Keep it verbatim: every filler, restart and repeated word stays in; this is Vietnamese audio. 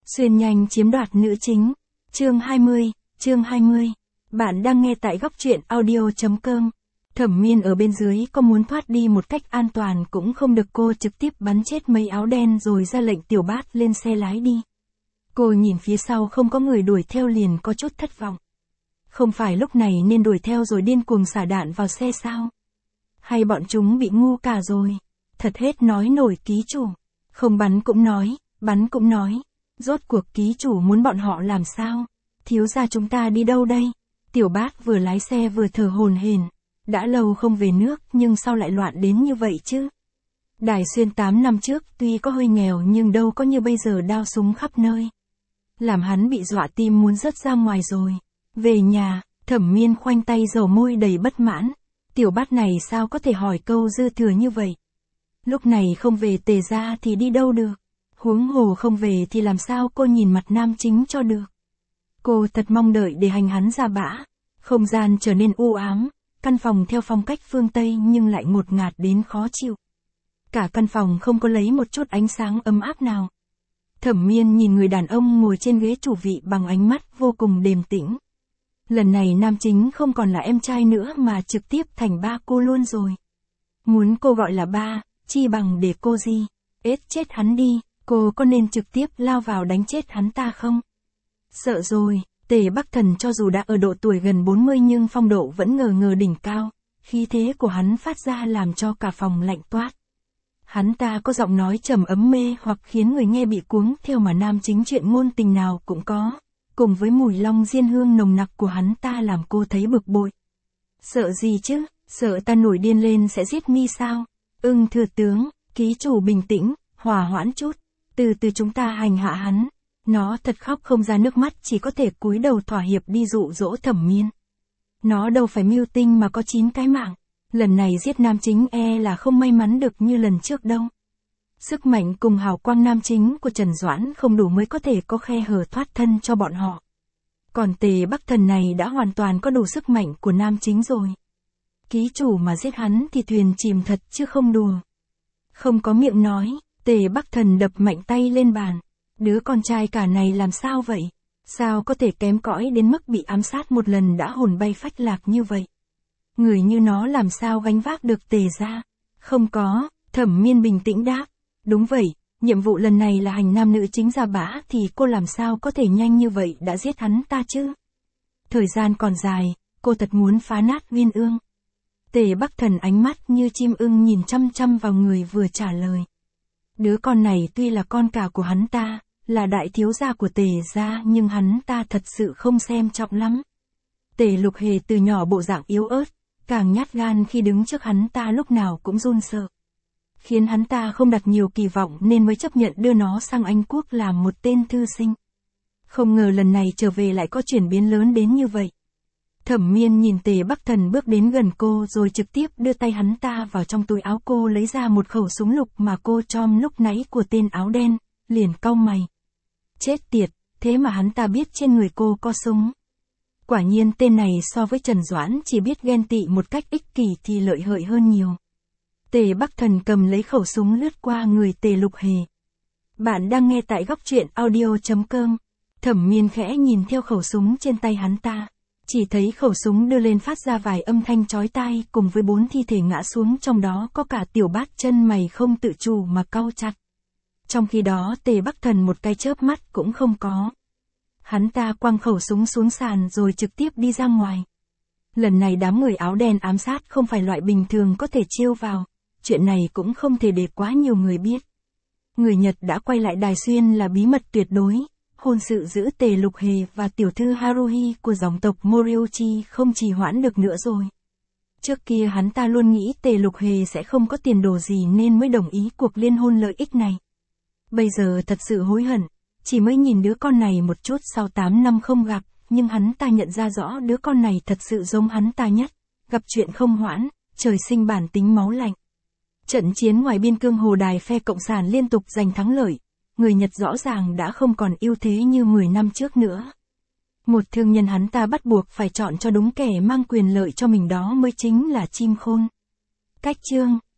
Xuyên nhanh chiếm đoạt nữ chính. Chương hai mươi, chương hai mươi. Bạn đang nghe tại góc truyện audio.com. Thẩm Miên ở bên dưới có muốn thoát đi một cách an toàn cũng không được, cô trực tiếp bắn chết mấy áo đen rồi ra lệnh Tiểu Bát lên xe lái đi. Cô nhìn phía sau không có người đuổi theo liền có chút thất vọng. Không phải lúc này nên đuổi theo rồi điên cuồng xả đạn vào xe sao? Hay bọn chúng bị ngu cả rồi? Thật hết nói nổi ký chủ. Không bắn cũng nói, bắn cũng nói. Rốt cuộc ký chủ muốn bọn họ làm sao? Thiếu gia chúng ta đi đâu đây? Tiểu Bát vừa lái xe vừa thở hổn hển. Đã lâu không về nước nhưng sao lại loạn đến như vậy chứ? Đài Xuyên tám năm trước tuy có hơi nghèo nhưng đâu có như bây giờ đao súng khắp nơi. Làm hắn bị dọa tim muốn rớt ra ngoài rồi. Về nhà, Thẩm Miên khoanh tay dầu môi đầy bất mãn. Tiểu Bát này sao có thể hỏi câu dư thừa như vậy? Lúc này không về Tề gia thì đi đâu được? Huống hồ không về thì làm sao cô nhìn mặt nam chính cho được? Cô thật mong đợi để hành hắn ra bã. Không gian trở nên u ám, căn phòng theo phong cách phương Tây nhưng lại ngột ngạt đến khó chịu. Cả căn phòng không có lấy một chút ánh sáng ấm áp nào. Thẩm Miên nhìn người đàn ông ngồi trên ghế chủ vị bằng ánh mắt vô cùng điềm tĩnh. Lần này nam chính không còn là em trai nữa mà trực tiếp thành ba cô luôn rồi. Muốn cô gọi là ba, chi bằng để cô gì? Ết chết hắn đi, cô có nên trực tiếp lao vào đánh chết hắn ta không? Sợ rồi, Tề Bắc Thần cho dù đã ở độ tuổi gần bốn mươi nhưng phong độ vẫn ngờ ngờ đỉnh cao, khí thế của hắn phát ra làm cho cả phòng lạnh toát. Hắn ta có giọng nói trầm ấm mê hoặc khiến người nghe bị cuống theo mà nam chính chuyện ngôn tình nào cũng có, cùng với mùi long diên hương nồng nặc của hắn ta làm cô thấy bực bội. Sợ gì chứ, sợ ta nổi điên lên sẽ giết mi sao? Ưng thừa tướng, ký chủ bình tĩnh, hòa hoãn chút, từ từ chúng ta hành hạ hắn. Nó thật khóc không ra nước mắt, chỉ có thể cúi đầu thỏa hiệp đi dụ dỗ Thẩm Miên. Nó đâu phải mưu tinh mà có chín cái mạng. Lần này giết nam chính e là không may mắn được như lần trước đâu. Sức mạnh cùng hào quang nam chính của Trần Doãn không đủ mới có thể có khe hở thoát thân cho bọn họ. Còn Tề Bắc Thần này đã hoàn toàn có đủ sức mạnh của nam chính rồi. Ký chủ mà giết hắn thì thuyền chìm thật chứ không đùa. Không có miệng nói, Tề Bắc Thần đập mạnh tay lên bàn. Đứa con trai cả này làm sao vậy? Sao có thể kém cỏi đến mức bị ám sát một lần đã hồn bay phách lạc như vậy? Người như nó làm sao gánh vác được Tề gia? Không có, Thẩm Miên bình tĩnh đáp. Đúng vậy, nhiệm vụ lần này là hành nam nữ chính ra bã thì cô làm sao có thể nhanh như vậy đã giết hắn ta chứ? Thời gian còn dài, cô thật muốn phá nát Uyên Ương. Tề Bắc Thần ánh mắt như chim ưng nhìn chăm chăm vào người vừa trả lời. Đứa con này tuy là con cả của hắn ta, là đại thiếu gia của Tề gia nhưng hắn ta thật sự không xem trọng lắm. Tề Lục Hề từ nhỏ bộ dạng yếu ớt, càng nhát gan khi đứng trước hắn ta lúc nào cũng run sợ. Khiến hắn ta không đặt nhiều kỳ vọng nên mới chấp nhận đưa nó sang Anh Quốc làm một tên thư sinh. Không ngờ lần này trở về lại có chuyển biến lớn đến như vậy. Thẩm Miên nhìn Tề Bắc Thần bước đến gần cô rồi trực tiếp đưa tay hắn ta vào trong túi áo cô lấy ra một khẩu súng lục mà cô chom lúc nãy của tên áo đen, liền cau mày. Chết tiệt, thế mà hắn ta biết trên người cô có súng. Quả nhiên tên này so với Trần Doãn chỉ biết ghen tị một cách ích kỷ thì lợi hại hơn nhiều. Tề Bắc Thần cầm lấy khẩu súng lướt qua người Tề Lục Hề. Bạn đang nghe tại góc truyện audio.com. Thẩm Miên khẽ nhìn theo khẩu súng trên tay hắn ta. Chỉ thấy khẩu súng đưa lên phát ra vài âm thanh chói tai cùng với bốn thi thể ngã xuống, trong đó có cả Tiểu Bát chân mày không tự chủ mà cau chặt. Trong khi đó Tề Bắc Thần một cái chớp mắt cũng không có. Hắn ta quăng khẩu súng xuống sàn rồi trực tiếp đi ra ngoài. Lần này đám người áo đen ám sát không phải loại bình thường có thể chiêu vào. Chuyện này cũng không thể để quá nhiều người biết. Người Nhật đã quay lại Đài Xuyên là bí mật tuyệt đối. Hôn sự giữa Tề Lục Hề và tiểu thư Haruhi của dòng tộc Moriochi không trì hoãn được nữa rồi. Trước kia hắn ta luôn nghĩ Tề Lục Hề sẽ không có tiền đồ gì nên mới đồng ý cuộc liên hôn lợi ích này. Bây giờ thật sự hối hận, chỉ mới nhìn đứa con này một chút sau tám năm không gặp, nhưng hắn ta nhận ra rõ đứa con này thật sự giống hắn ta nhất, gặp chuyện không hoãn, trời sinh bản tính máu lạnh. Trận chiến ngoài biên cương Hồ Đài phe Cộng sản liên tục giành thắng lợi, người Nhật rõ ràng đã không còn ưu thế như mười năm trước nữa. Một thương nhân hắn ta bắt buộc phải chọn cho đúng kẻ mang quyền lợi cho mình, đó mới chính là Chim Khôn. Cách chương